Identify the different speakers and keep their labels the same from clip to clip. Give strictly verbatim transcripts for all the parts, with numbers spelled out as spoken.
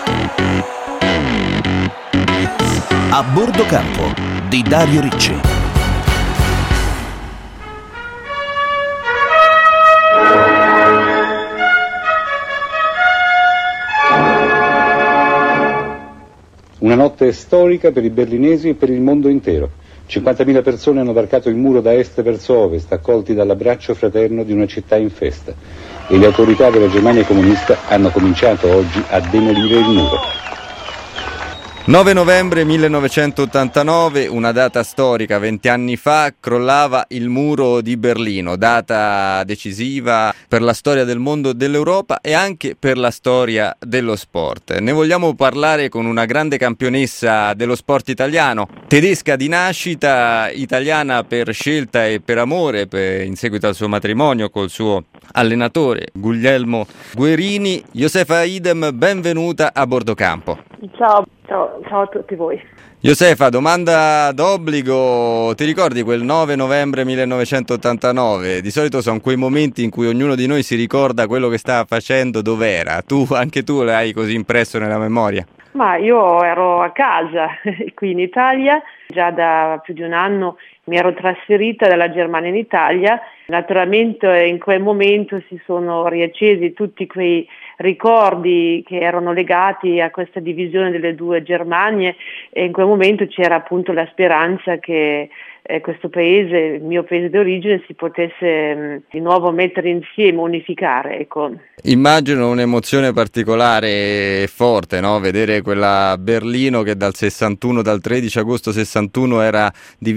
Speaker 1: A bordo campo di Dario Ricci.
Speaker 2: Una notte storica per i berlinesi e per il mondo intero. cinquantamila persone hanno varcato il muro da est verso ovest, accolti dall'abbraccio fraterno di una città in festa. E le autorità della Germania comunista hanno cominciato oggi a demolire il muro.
Speaker 3: nove novembre millenovecentottantanove, una data storica, venti anni fa, crollava il muro di Berlino, data decisiva per la storia del mondo e dell'Europa e anche per la storia dello sport. Ne vogliamo parlare con una grande campionessa dello sport italiano, tedesca di nascita, italiana per scelta e per amore, per, in seguito al suo matrimonio col suo allenatore Guglielmo Guerini. Josefa Idem, benvenuta a bordo campo.
Speaker 4: Ciao, ciao, ciao a tutti voi.
Speaker 3: Josefa, domanda d'obbligo, ti ricordi quel nove novembre millenovecentottantanove? Di solito sono quei momenti in cui ognuno di noi si ricorda quello che stava facendo, dov'era. Tu, anche tu l'hai così impresso nella memoria?
Speaker 4: Ma io ero a casa, qui in Italia, già da più di un anno mi ero trasferita dalla Germania in Italia. Naturalmente in quel momento si sono riaccesi tutti quei ricordi che erano legati a questa divisione delle due Germanie e in quel momento c'era appunto la speranza che eh, questo paese, il mio paese d'origine, si potesse mh, di nuovo mettere insieme, unificare, ecco.
Speaker 3: Immagino un'emozione particolare e forte, no? Vedere quella Berlino che dal sessantuno, dal tredici agosto sessantuno era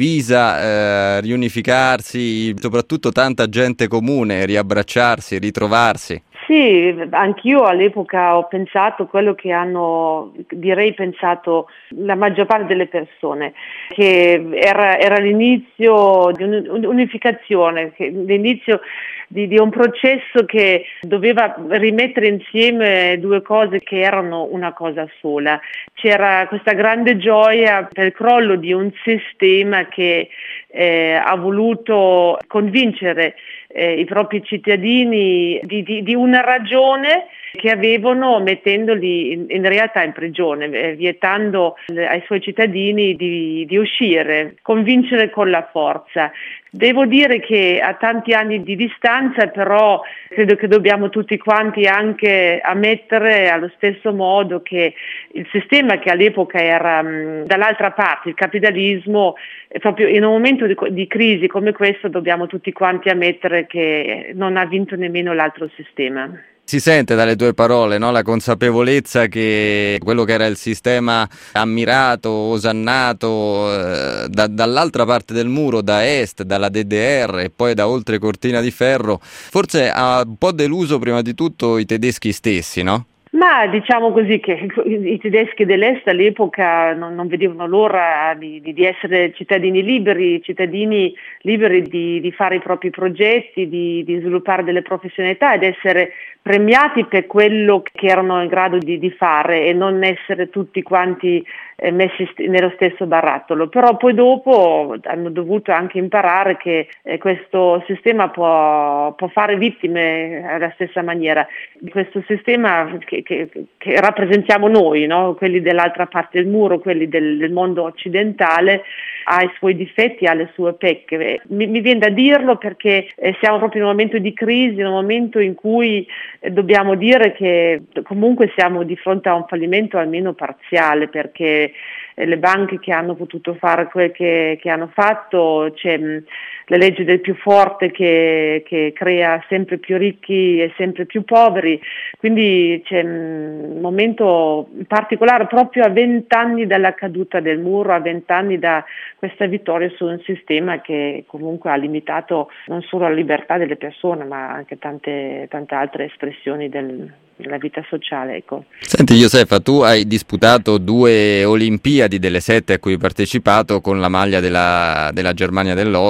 Speaker 3: divisa, eh, riunificarsi, soprattutto tanta gente comune, riabbracciarsi, ritrovarsi.
Speaker 4: Sì, anch'io all'epoca ho pensato quello che hanno, direi, pensato la maggior parte delle persone, che era, era l'inizio di un'unificazione, che, l'inizio di, di un processo che doveva rimettere insieme due cose che erano una cosa sola. C'era questa grande gioia per il crollo di un sistema che eh, ha voluto convincere Eh, i propri cittadini di, di, di una ragione che avevano, mettendoli in, in realtà in prigione, eh, vietando ai suoi cittadini di, di uscire, convincere con la forza. Devo dire che a tanti anni di distanza però credo che dobbiamo tutti quanti anche ammettere allo stesso modo che il sistema che all'epoca era mh, dall'altra parte, il capitalismo, proprio in un momento di, di crisi come questo dobbiamo tutti quanti ammettere che non ha vinto nemmeno l'altro sistema.
Speaker 3: Si sente dalle tue parole, no? La consapevolezza che quello che era il sistema ammirato, osannato eh, da, dall'altra parte del muro, da est, dalla D D R e poi da oltre cortina di ferro, forse ha un po' deluso prima di tutto i tedeschi stessi, no?
Speaker 4: Ma diciamo così che i tedeschi dell'est all'epoca non, non vedevano l'ora di, di essere cittadini liberi, cittadini liberi di, di fare i propri progetti, di, di sviluppare delle professionalità ed essere premiati per quello che erano in grado di, di fare e non essere tutti quanti eh, messi st- nello stesso barattolo. Però poi dopo hanno dovuto anche imparare che eh, questo sistema può, può fare vittime alla stessa maniera. Questo sistema che, che, che rappresentiamo noi, no? Quelli dell'altra parte del muro, quelli del, del mondo occidentale, ha i suoi difetti, ha le sue pecche. Mi, mi viene da dirlo perché eh, siamo proprio in un momento di crisi, in un momento in cui eh, dobbiamo dire che comunque siamo di fronte a un fallimento almeno parziale, perché eh, le banche che hanno potuto fare quel che, che hanno fatto, c'è mh, la legge del più forte che, che crea sempre più ricchi e sempre più poveri, quindi c'è mh, un momento particolare proprio a vent'anni dalla caduta del muro, a vent'anni da questa vittoria su un sistema che comunque ha limitato non solo la libertà delle persone ma anche tante, tante altre espressioni del, della vita sociale, ecco.
Speaker 3: Senti Josefa, tu hai disputato due Olimpiadi delle sette a cui hai partecipato con la maglia della, della Germania dell'Ovest,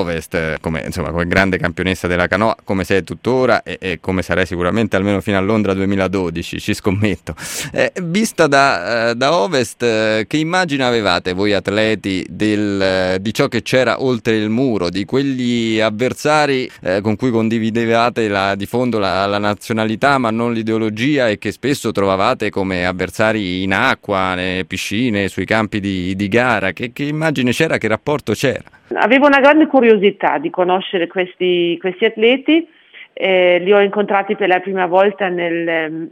Speaker 3: eh, come, insomma, come grande campionessa della canoa, come sei tuttora e, e come sarai sicuramente almeno fino a Londra duemiladodici, ci scommetto. Eh, vista da, eh, da Ovest, eh, che immagine avevate voi atleti del, eh, di ciò che c'era oltre il muro, di quegli avversari eh, con cui condividevate la, di fondo la, la nazionalità ma non l'ideologia, e che spesso trovavate come avversari in acqua, nelle piscine, sui campi di, di gara? Che, che immagine c'era, che rapporto c'era?
Speaker 4: Avevo una grande curiosità di conoscere questi, questi atleti, eh, li ho incontrati per la prima volta nel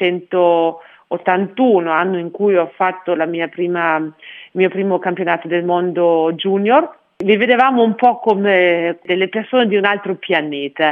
Speaker 4: millenovecentottantuno, anno in cui ho fatto la mia prima, il mio primo campionato del mondo junior. Li vedevamo un po' come delle persone di un altro pianeta.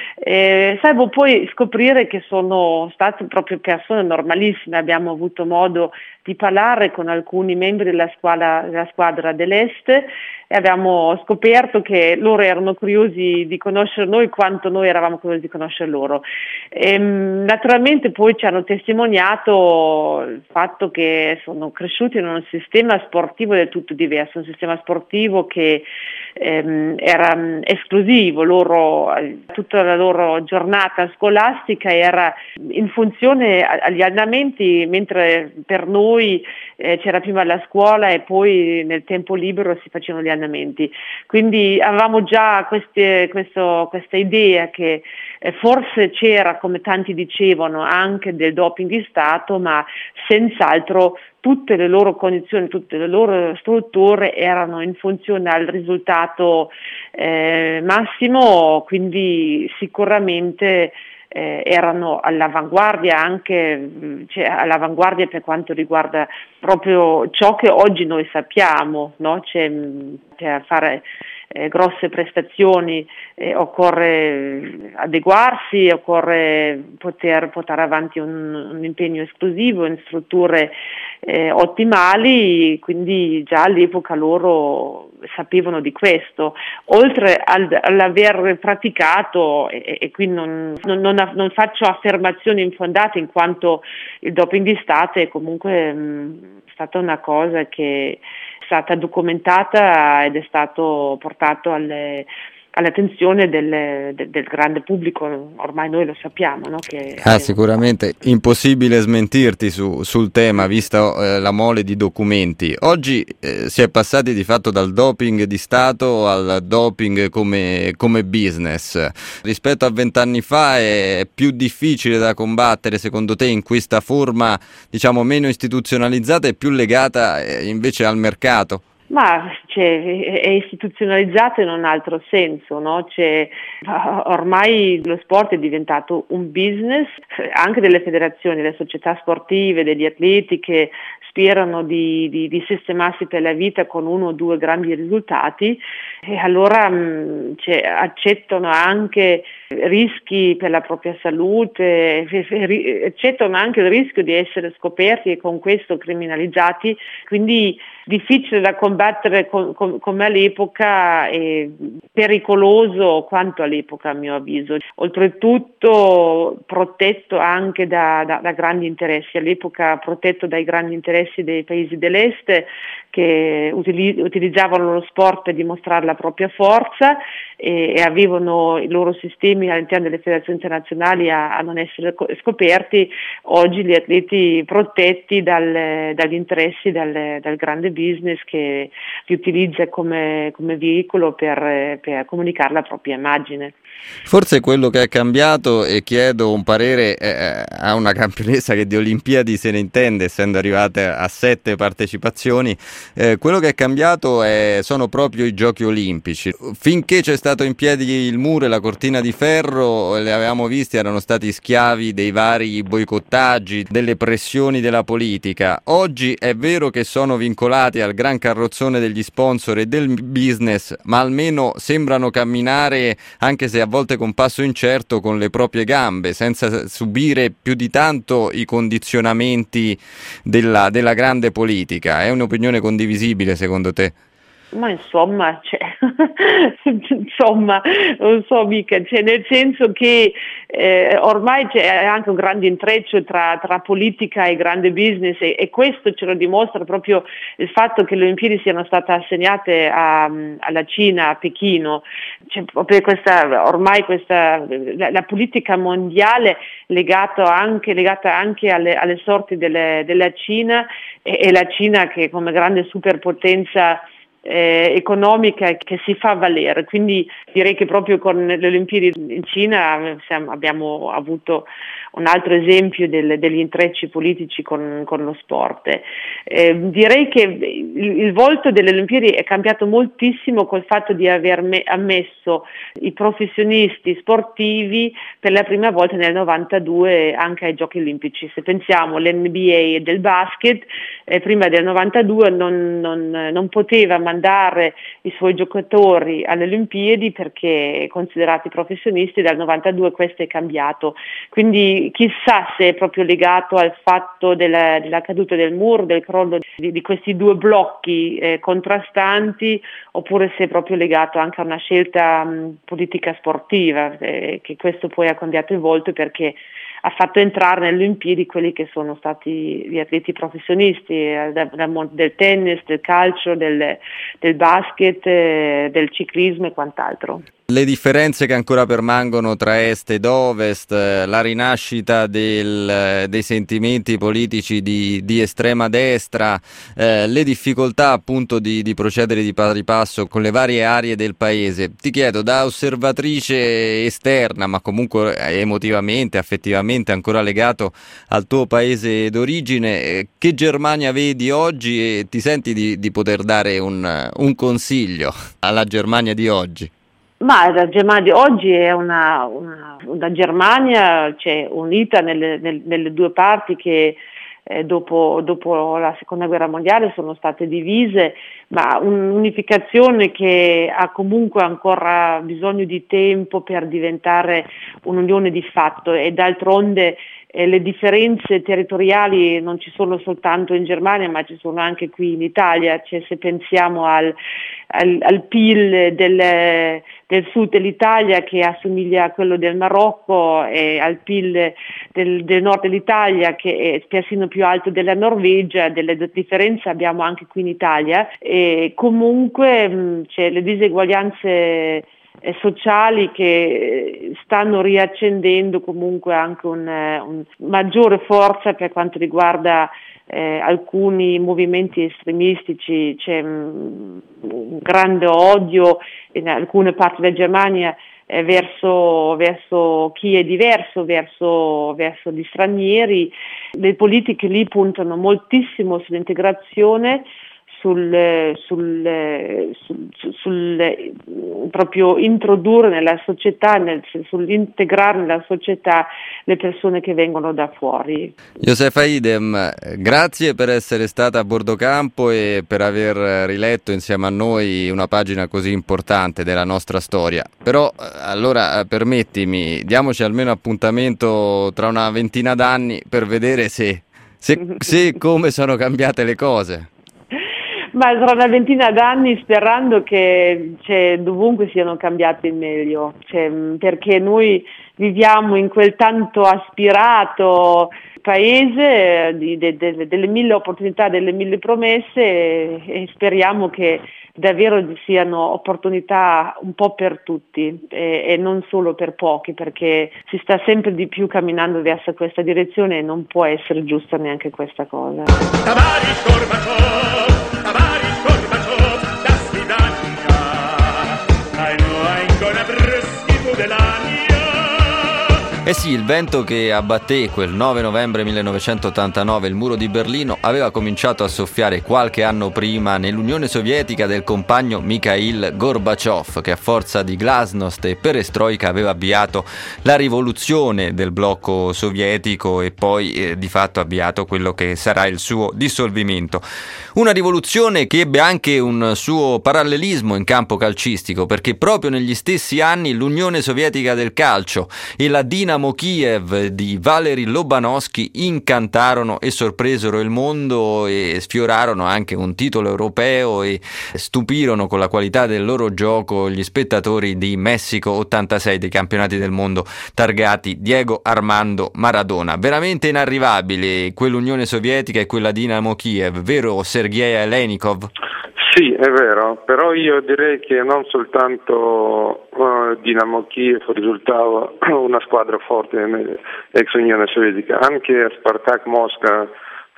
Speaker 4: Eh, salvo poi scoprire che sono state proprio persone normalissime. Abbiamo avuto modo di parlare con alcuni membri della squadra, della squadra dell'Est, e abbiamo scoperto che loro erano curiosi di conoscere noi quanto noi eravamo curiosi di conoscere loro. E, naturalmente poi ci hanno testimoniato il fatto che sono cresciuti in un sistema sportivo del tutto diverso, un sistema sportivo che ehm, era esclusivo. Loro, tutta la loro giornata scolastica era in funzione agli allenamenti, mentre per noi eh, c'era prima la scuola e poi nel tempo libero si facevano gli allenamenti. Quindi avevamo già queste, questo, questa idea che eh, forse c'era, come tanti dicevano, anche del doping di Stato, ma senz'altro tutte le loro condizioni, tutte le loro strutture erano in funzione al risultato eh, massimo, quindi sicuramente eh, erano all'avanguardia, anche cioè, all'avanguardia per quanto riguarda proprio ciò che oggi noi sappiamo, no? C'è, per fare eh, grosse prestazioni eh, occorre adeguarsi, occorre poter portare avanti un, un impegno esclusivo in strutture eh, ottimali, quindi già all'epoca loro sapevano di questo, oltre al, all'aver praticato, e, e qui non, non, non, non faccio affermazioni infondate, in quanto il doping di Stato è comunque mh, stata una cosa che è stata documentata ed è stato portato alle all'attenzione del, del, del grande pubblico, ormai noi lo sappiamo, no? Che
Speaker 3: ah, sicuramente impossibile smentirti su, sul tema, vista eh, la mole di documenti. Oggi eh, si è passati di fatto dal doping di Stato al doping come, come business. Rispetto a vent'anni fa è più difficile da combattere, secondo te, in questa forma, diciamo, meno istituzionalizzata e più legata eh, invece al mercato?
Speaker 4: Ma cioè, è istituzionalizzato in un altro senso, no? C'è, ormai lo sport è diventato un business, anche delle federazioni, delle società sportive, degli atleti che sperano di, di, di sistemarsi per la vita con uno o due grandi risultati, e allora mh, cioè, accettano anche rischi per la propria salute, accettano anche il rischio di essere scoperti e con questo criminalizzati, quindi difficile da combattere com- com- come all'epoca e pericoloso quanto all'epoca, a mio avviso. Oltretutto protetto anche da, da, da grandi interessi, all'epoca protetto dai grandi interessi dei paesi dell'est che utili- utilizzavano lo sport per dimostrare la propria forza e, e avevano i loro sistemi all'interno delle federazioni internazionali a, a non essere co- scoperti. Oggi gli atleti protetti dal, dagli interessi dal, dal grande business che li utilizza come, come veicolo per, per comunicare la propria immagine.
Speaker 3: Forse quello che è cambiato, e chiedo un parere eh, a una campionessa che di Olimpiadi se ne intende, essendo arrivate a sette partecipazioni, eh, quello che è cambiato è, sono proprio i giochi olimpici. Finché c'è stato in piedi il muro e la cortina di ferro, le avevamo visti, erano stati schiavi dei vari boicottaggi, delle pressioni della politica. Oggi è vero che sono vincolati al gran carrozzone degli sponsor e del business, ma almeno sembrano camminare, anche se a volte con passo incerto, con le proprie gambe, senza subire più di tanto i condizionamenti della, della grande politica. È un'opinione condivisibile secondo te?
Speaker 4: Ma insomma, cioè, insomma, non so mica, cioè, nel senso che eh, ormai c'è anche un grande intreccio tra, tra politica e grande business e, e questo ce lo dimostra proprio il fatto che le Olimpiadi siano state assegnate a, alla Cina, a Pechino. C'è proprio questa, ormai questa, la, la politica mondiale legato anche, legata anche alle, alle sorti delle, della Cina e, e la Cina che come grande superpotenza Eh, economica che si fa valere, quindi direi che proprio con le Olimpiadi in Cina siamo, abbiamo avuto un altro esempio del, degli intrecci politici con, con lo sport. Eh, direi che il, il volto delle Olimpiadi è cambiato moltissimo col fatto di aver me, ammesso i professionisti sportivi per la prima volta nel novantadue anche ai Giochi Olimpici. Se pensiamo all'N B A del basket, eh, prima del novantadue non, non, non poteva mandare i suoi giocatori alle Olimpiadi perché considerati professionisti, dal novantadue questo è cambiato, quindi chissà se è proprio legato al fatto della, della caduta del muro, del crollo di, di questi due blocchi eh, contrastanti, oppure se è proprio legato anche a una scelta mh, politica sportiva, eh, che questo poi ha cambiato il volto perché ha fatto entrare nelle Olimpiadi quelli che sono stati gli atleti professionisti eh, da, da, del tennis, del calcio, del, del basket, eh, del ciclismo e quant'altro.
Speaker 3: Le differenze che ancora permangono tra est ed ovest, la rinascita del, dei sentimenti politici di, di estrema destra, eh, le difficoltà appunto di, di procedere di pari passo con le varie aree del paese. Ti chiedo, da osservatrice esterna, ma comunque emotivamente, affettivamente ancora legato al tuo paese d'origine, che Germania vedi oggi e ti senti di, di poter dare un, un consiglio alla Germania di oggi?
Speaker 4: Ma la Germania di oggi è una, una, una Germania cioè, unita nelle, nelle, nelle due parti che eh, dopo, dopo la seconda guerra mondiale sono state divise, ma un'unificazione che ha comunque ancora bisogno di tempo per diventare un'unione di fatto e d'altronde eh, le differenze territoriali non ci sono soltanto in Germania ma ci sono anche qui in Italia, cioè, se pensiamo al, al, al P I L del del sud dell'Italia che assomiglia a quello del Marocco e al P I L del, del nord dell'Italia che è persino più alto della Norvegia, delle differenze abbiamo anche qui in Italia e comunque mh, c'è le diseguaglianze eh, sociali che stanno riaccendendo comunque anche un, un maggiore forza per quanto riguarda Eh, alcuni movimenti estremistici, c'è mh, un grande odio in alcune parti della Germania eh, verso, verso chi è diverso, verso, verso gli stranieri. Le politiche lì puntano moltissimo sull'integrazione, sul, sul, sul, sul, sul proprio introdurre nella società, nel, sull'integrare nella società le persone che vengono da fuori.
Speaker 3: Josefa Idem, grazie per essere stata a bordo campo e per aver riletto insieme a noi una pagina così importante della nostra storia. Però allora permettimi, diamoci almeno appuntamento tra una ventina d'anni per vedere se, se, se come sono cambiate le cose.
Speaker 4: Ma tra una ventina d'anni sperando che cioè, dovunque siano cambiate in meglio, cioè, perché noi viviamo in quel tanto aspirato paese di, de, de, delle mille opportunità, delle mille promesse e, e speriamo che davvero siano opportunità un po' per tutti e, e non solo per pochi, perché si sta sempre di più camminando verso questa direzione e non può essere giusta neanche questa cosa.
Speaker 3: Eh sì, il vento che abbatté quel nove novembre millenovecentottantanove il muro di Berlino aveva cominciato a soffiare qualche anno prima nell'Unione Sovietica del compagno Mikhail Gorbaciov, che a forza di glasnost e perestroika aveva avviato la rivoluzione del blocco sovietico e poi eh, di fatto avviato quello che sarà il suo dissolvimento. Una rivoluzione che ebbe anche un suo parallelismo in campo calcistico, perché proprio negli stessi anni l'Unione Sovietica del calcio e la Dinamo Dinamo Kiev di Valeri Lobanovskij incantarono e sorpresero il mondo e sfiorarono anche un titolo europeo e stupirono con la qualità del loro gioco gli spettatori di Messico ottantasei, dei campionati del mondo targati Diego Armando Maradona. Veramente inarrivabili quell'Unione Sovietica e quella Dinamo Kiev, vero Sergej Alenikov?
Speaker 5: Sì, è vero, però io direi che non soltanto uh, Dinamo Kiev risultava una squadra forte nell'ex Unione Sovietica, anche Spartak Mosca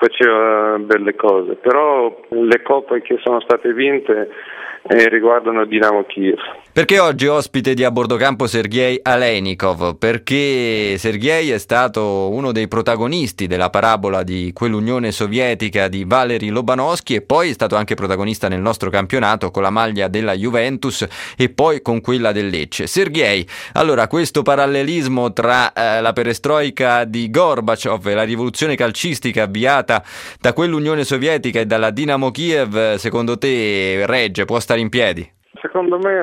Speaker 5: faceva belle cose, però le coppe che sono state vinte eh, riguardano Dinamo Kiev.
Speaker 3: Perché oggi ospite di A Bordo Campo Sergej Alenikov? Perché Sergej è stato uno dei protagonisti della parabola di quell'Unione Sovietica di Valeri Lobanovskij e poi è stato anche protagonista nel nostro campionato con la maglia della Juventus e poi con quella del Lecce. Sergej, allora questo parallelismo tra eh, la perestroica di Gorbaciov e la rivoluzione calcistica avviata da quell'Unione Sovietica e dalla Dinamo Kiev, secondo te regge, può stare in piedi?
Speaker 5: Secondo me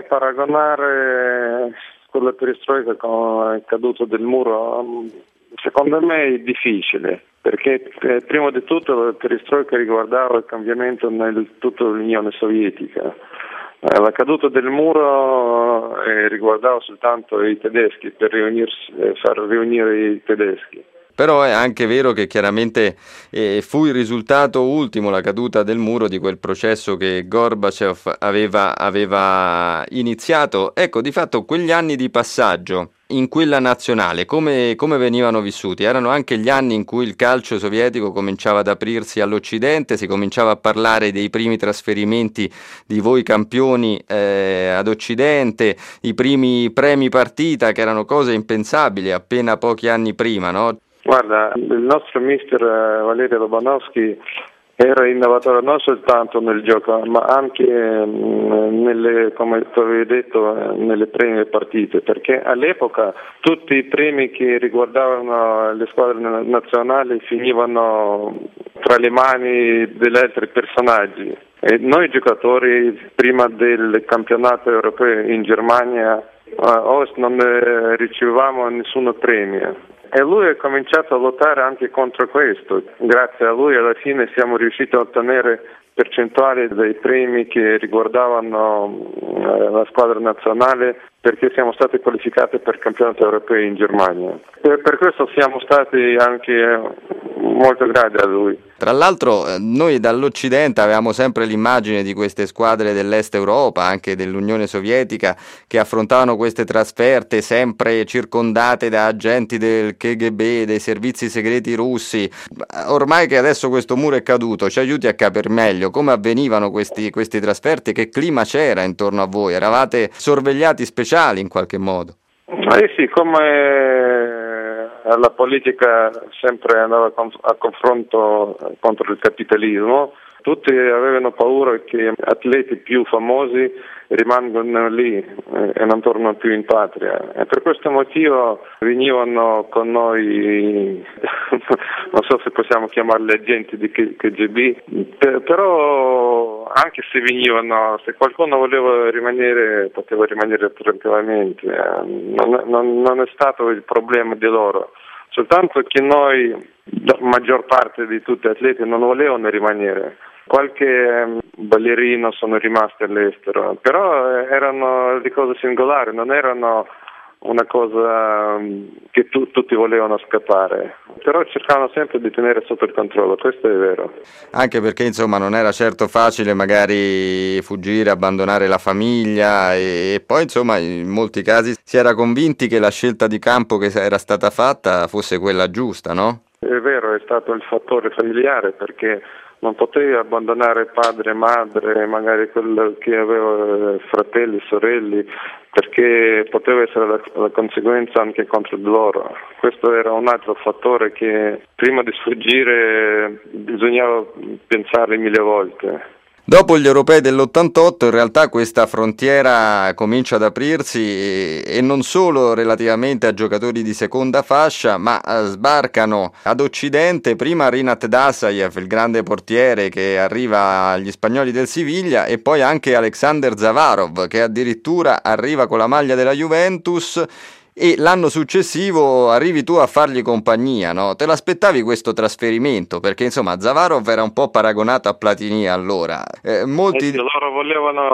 Speaker 5: paragonare quella perestroica con il caduto del muro, secondo me è difficile, perché eh, prima di tutto la perestroica riguardava il cambiamento nel tutta l'Unione Sovietica. Eh, la caduta del muro eh, riguardava soltanto i tedeschi, per riunirsi, eh, far riunire i tedeschi.
Speaker 3: Però è anche vero che chiaramente eh, fu il risultato ultimo, la caduta del muro, di quel processo che Gorbaciov aveva, aveva iniziato. Ecco, di fatto quegli anni di passaggio in quella nazionale, come, come venivano vissuti? Erano anche gli anni in cui il calcio sovietico cominciava ad aprirsi all'Occidente, si cominciava a parlare dei primi trasferimenti di voi campioni eh, ad Occidente, i primi premi partita, che erano cose impensabili appena pochi anni prima, no?
Speaker 5: Guarda, il nostro mister Valery Lobanovskij era innovatore non soltanto nel gioco, ma anche nelle, come tu avevi detto, nelle prime partite, perché all'epoca tutti i premi che riguardavano le squadre nazionali finivano tra le mani degli altri personaggi. E noi giocatori, prima del campionato europeo in Germania, uh, non ricevevamo nessun premio. E lui ha cominciato a lottare anche contro questo. Grazie a lui alla fine siamo riusciti a ottenere percentuali dei premi che riguardavano la squadra nazionale, perché siamo stati qualificati per il campionato europeo in Germania. Per, per questo siamo stati anche molto grati a lui.
Speaker 3: Tra l'altro noi dall'Occidente avevamo sempre l'immagine di queste squadre dell'Est Europa, anche dell'Unione Sovietica, che affrontavano queste trasferte sempre circondate da agenti del K G B, dei servizi segreti russi. Ormai che adesso questo muro è caduto, ci aiuti a capire meglio come avvenivano questi, questi trasferte, che clima c'era intorno a voi? Eravate sorvegliati speciali in qualche modo?
Speaker 5: Eh sì, come la politica sempre andava a confronto contro il capitalismo, tutti avevano paura che atleti più famosi rimangono lì e non tornano più in patria, e per questo motivo venivano con noi, non so se possiamo chiamarli agenti di K G B, però anche se venivano, se qualcuno voleva rimanere poteva rimanere tranquillamente, non, non, non è stato il problema di loro, soltanto che noi, la maggior parte di tutti gli atleti non volevano rimanere. Qualche ballerino sono rimasti all'estero, però erano di cose singolari, non erano una cosa che tu, tutti volevano scappare, però cercavano sempre di tenere sotto il controllo, questo è vero.
Speaker 3: Anche perché insomma non era certo facile magari fuggire, abbandonare la famiglia e, e poi insomma in molti casi si era convinti che la scelta di campo che era stata fatta fosse quella giusta, no?
Speaker 5: È vero, è stato il fattore familiare, perché non potevi abbandonare padre e madre, magari quello che aveva fratelli, sorelli, perché poteva essere la, la conseguenza anche contro di loro. Questo era un altro fattore che prima di sfuggire bisognava pensare mille volte.
Speaker 3: Dopo gli europei dell'ottantotto in realtà questa frontiera comincia ad aprirsi e, e non solo relativamente a giocatori di seconda fascia, ma sbarcano ad Occidente prima Rinat Dasajev, il grande portiere che arriva agli spagnoli del Siviglia, e poi anche Alexander Zavarov che addirittura arriva con la maglia della Juventus. e l'anno successivo arrivi tu a fargli compagnia, no? Te l'aspettavi questo trasferimento? Perché insomma Zavarov era un po' paragonato a Platini allora. Eh, molti...
Speaker 5: Eh, loro volevano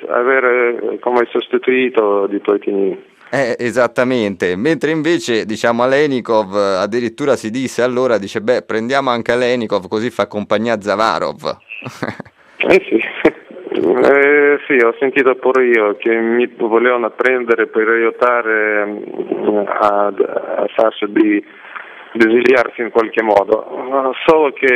Speaker 5: avere come sostituito di Platini.
Speaker 3: Eh, esattamente, mentre invece diciamo Alenikov addirittura si disse allora, dice beh prendiamo anche Alenikov così fa compagnia a Zavarov.
Speaker 5: Eh sì. Eh, sì, ho sentito pure io che mi volevano prendere per aiutare um, a, a farsi di, di esiliarsi in qualche modo, solo che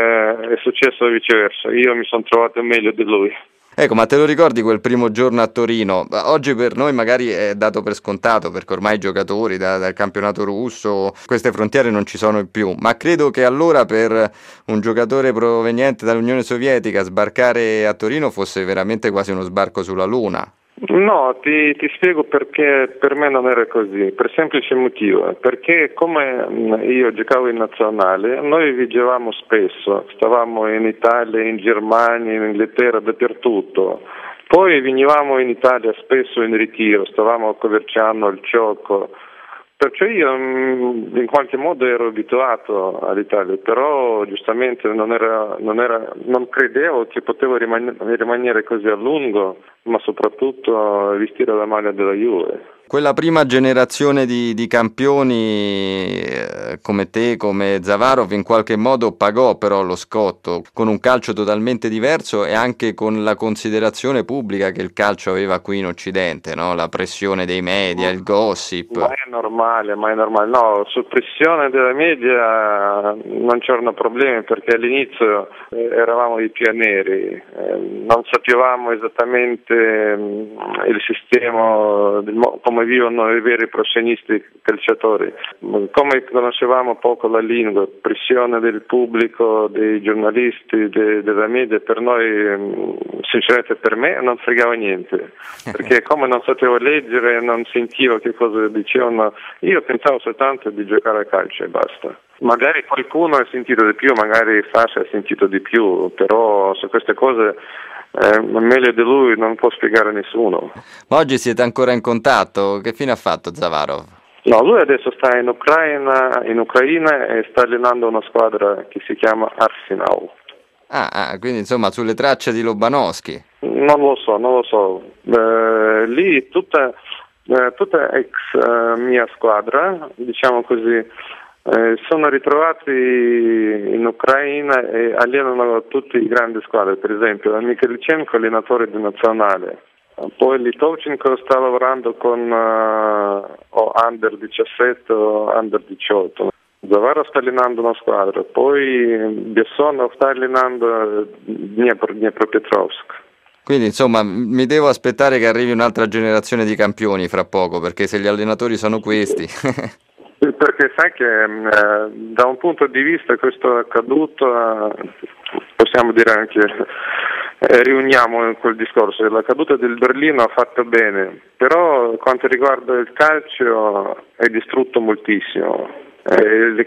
Speaker 5: è successo viceversa, io mi sono trovato meglio di lui.
Speaker 3: Ecco, ma te lo ricordi quel primo giorno a Torino? Oggi per noi magari è dato per scontato, perché ormai i giocatori da, dal campionato russo, queste frontiere non ci sono più, ma credo che allora per un giocatore proveniente dall'Unione Sovietica sbarcare a Torino fosse veramente quasi uno sbarco sulla Luna.
Speaker 5: No, ti, ti spiego perché per me non era così, per semplice motivo, perché come io giocavo in nazionale, noi viaggiavamo spesso, stavamo in Italia, in Germania, in Inghilterra, dappertutto, poi venivamo in Italia spesso in ritiro, stavamo a Coverciano, al Ciocco, perciò io in qualche modo ero abituato all'Italia, però giustamente non, era, non, era, non credevo che potevo rimanere, rimanere così a lungo, ma soprattutto vestire la maglia della Juve.
Speaker 3: Quella prima generazione di, di campioni eh, come te, come Zavarov, in qualche modo pagò però lo scotto, con un calcio totalmente diverso e anche con la considerazione pubblica che il calcio aveva qui in Occidente, no? La pressione dei media, il gossip.
Speaker 5: Ma è normale, ma è normale. No, su pressione della media non c'erano problemi perché all'inizio eh, eravamo i pionieri, eh, non sapevamo esattamente eh, il sistema, del mo- come vivono i veri professionisti calciatori. Come conoscevamo poco la lingua, pressione del pubblico, dei giornalisti, de, della media, per noi, sinceramente per me non fregava niente, perché come non sapevo leggere, non sentivo che cosa dicevano, io pensavo soltanto di giocare a calcio e basta. Magari qualcuno ha sentito di più, magari Fascia ha sentito di più, però su queste cose Eh, meglio di lui non può spiegare nessuno.
Speaker 3: Ma oggi siete ancora in contatto? Che fine ha fatto Zavarov?
Speaker 5: No, lui adesso sta in Ucraina, in Ucraina e sta allenando una squadra che si chiama Arsenal.
Speaker 3: Ah, ah, quindi insomma sulle tracce di Lobanovskij.
Speaker 5: Non lo so, non lo so. Eh, lì tutta, eh, tutta ex eh, mia squadra, diciamo così, Eh, sono ritrovati in Ucraina e allenano tutte le grandi squadre, per esempio Mikhailichenko allenatore di nazionale, poi Litovchenko sta lavorando con uh, o under diciassette o under diciotto, Zavarov sta allenando una squadra, poi Bessonov sta allenando Dnepr, Dnepropetrovsk.
Speaker 3: Quindi insomma mi devo aspettare che arrivi un'altra generazione di campioni fra poco, perché se gli allenatori sono questi...
Speaker 5: Perché sai che eh, da un punto di vista questo accaduto, eh, possiamo dire anche, eh, riuniamo quel discorso, la caduta del Berlino ha fatto bene, però quanto riguarda il calcio è distrutto moltissimo. Eh, il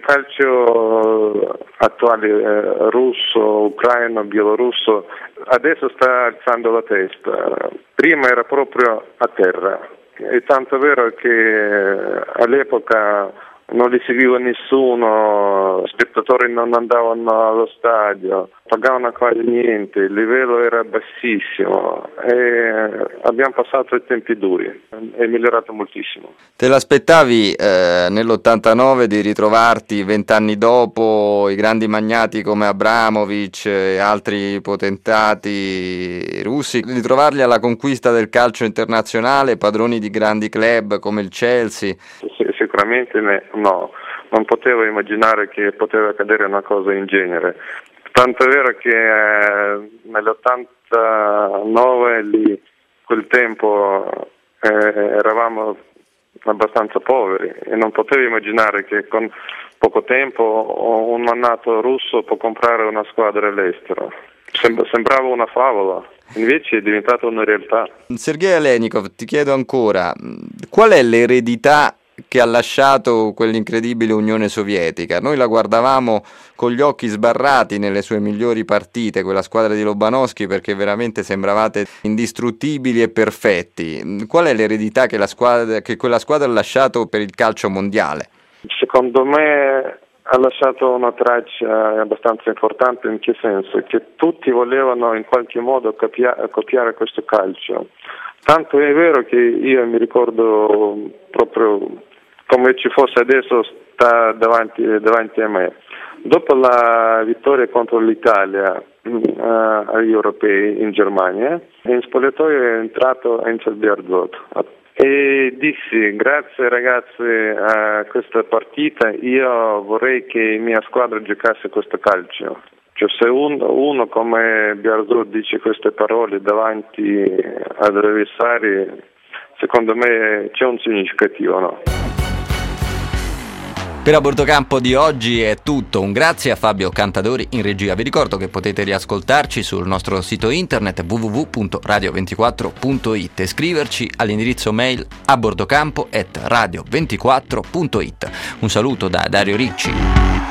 Speaker 5: calcio attuale eh, russo, ucraino, bielorusso adesso sta alzando la testa, prima era proprio a terra. È tanto vero che all'epoca non li seguiva nessuno, spettatori non andavano allo stadio, pagavano quasi niente, il livello era bassissimo e abbiamo passato i tempi duri, è migliorato moltissimo.
Speaker 3: Te l'aspettavi eh, nell'ottantanove di ritrovarti vent'anni dopo i grandi magnati come Abramovic e altri potentati russi, di trovarli alla conquista del calcio internazionale, padroni di grandi club come il Chelsea?
Speaker 5: Sì, sicuramente no, non potevo immaginare che poteva accadere una cosa in genere. Tanto è vero che eh, nell'ottantanove, lì, quel tempo, eh, eravamo abbastanza poveri e non potevo immaginare che con poco tempo un mannato russo può comprare una squadra all'estero. Sem- sembrava una favola, invece è diventata una realtà.
Speaker 3: Sergei Alenikov, ti chiedo ancora, qual è l'eredità che ha lasciato quell'incredibile Unione Sovietica. Noi la guardavamo con gli occhi sbarrati nelle sue migliori partite, quella squadra di Lobanovskij, perché veramente sembravate indistruttibili e perfetti. Qual è l'eredità che, la squadra, che quella squadra ha lasciato per il calcio mondiale?
Speaker 5: Secondo me ha lasciato una traccia abbastanza importante. In che senso? Che tutti volevano in qualche modo copia- copiare questo calcio. Tanto è vero che io mi ricordo proprio come ci fosse adesso, sta davanti, davanti a me. Dopo la vittoria contro l'Italia uh, agli europei in Germania, in spogliatoio è entrato Angel Berzot e dissi: grazie ragazzi a questa partita, io vorrei che mia squadra giocasse questo calcio. Cioè, se uno, uno come Berzot dice queste parole davanti ad avversari, secondo me c'è un significativo, no?
Speaker 3: Per A Bordo Campo di oggi è tutto, un grazie a Fabio Cantadori in regia. Vi ricordo che potete riascoltarci sul nostro sito internet w w w punto radio ventiquattro punto it e scriverci all'indirizzo mail abordocampo chiocciola radio ventiquattro punto it. Un saluto da Dario Ricci.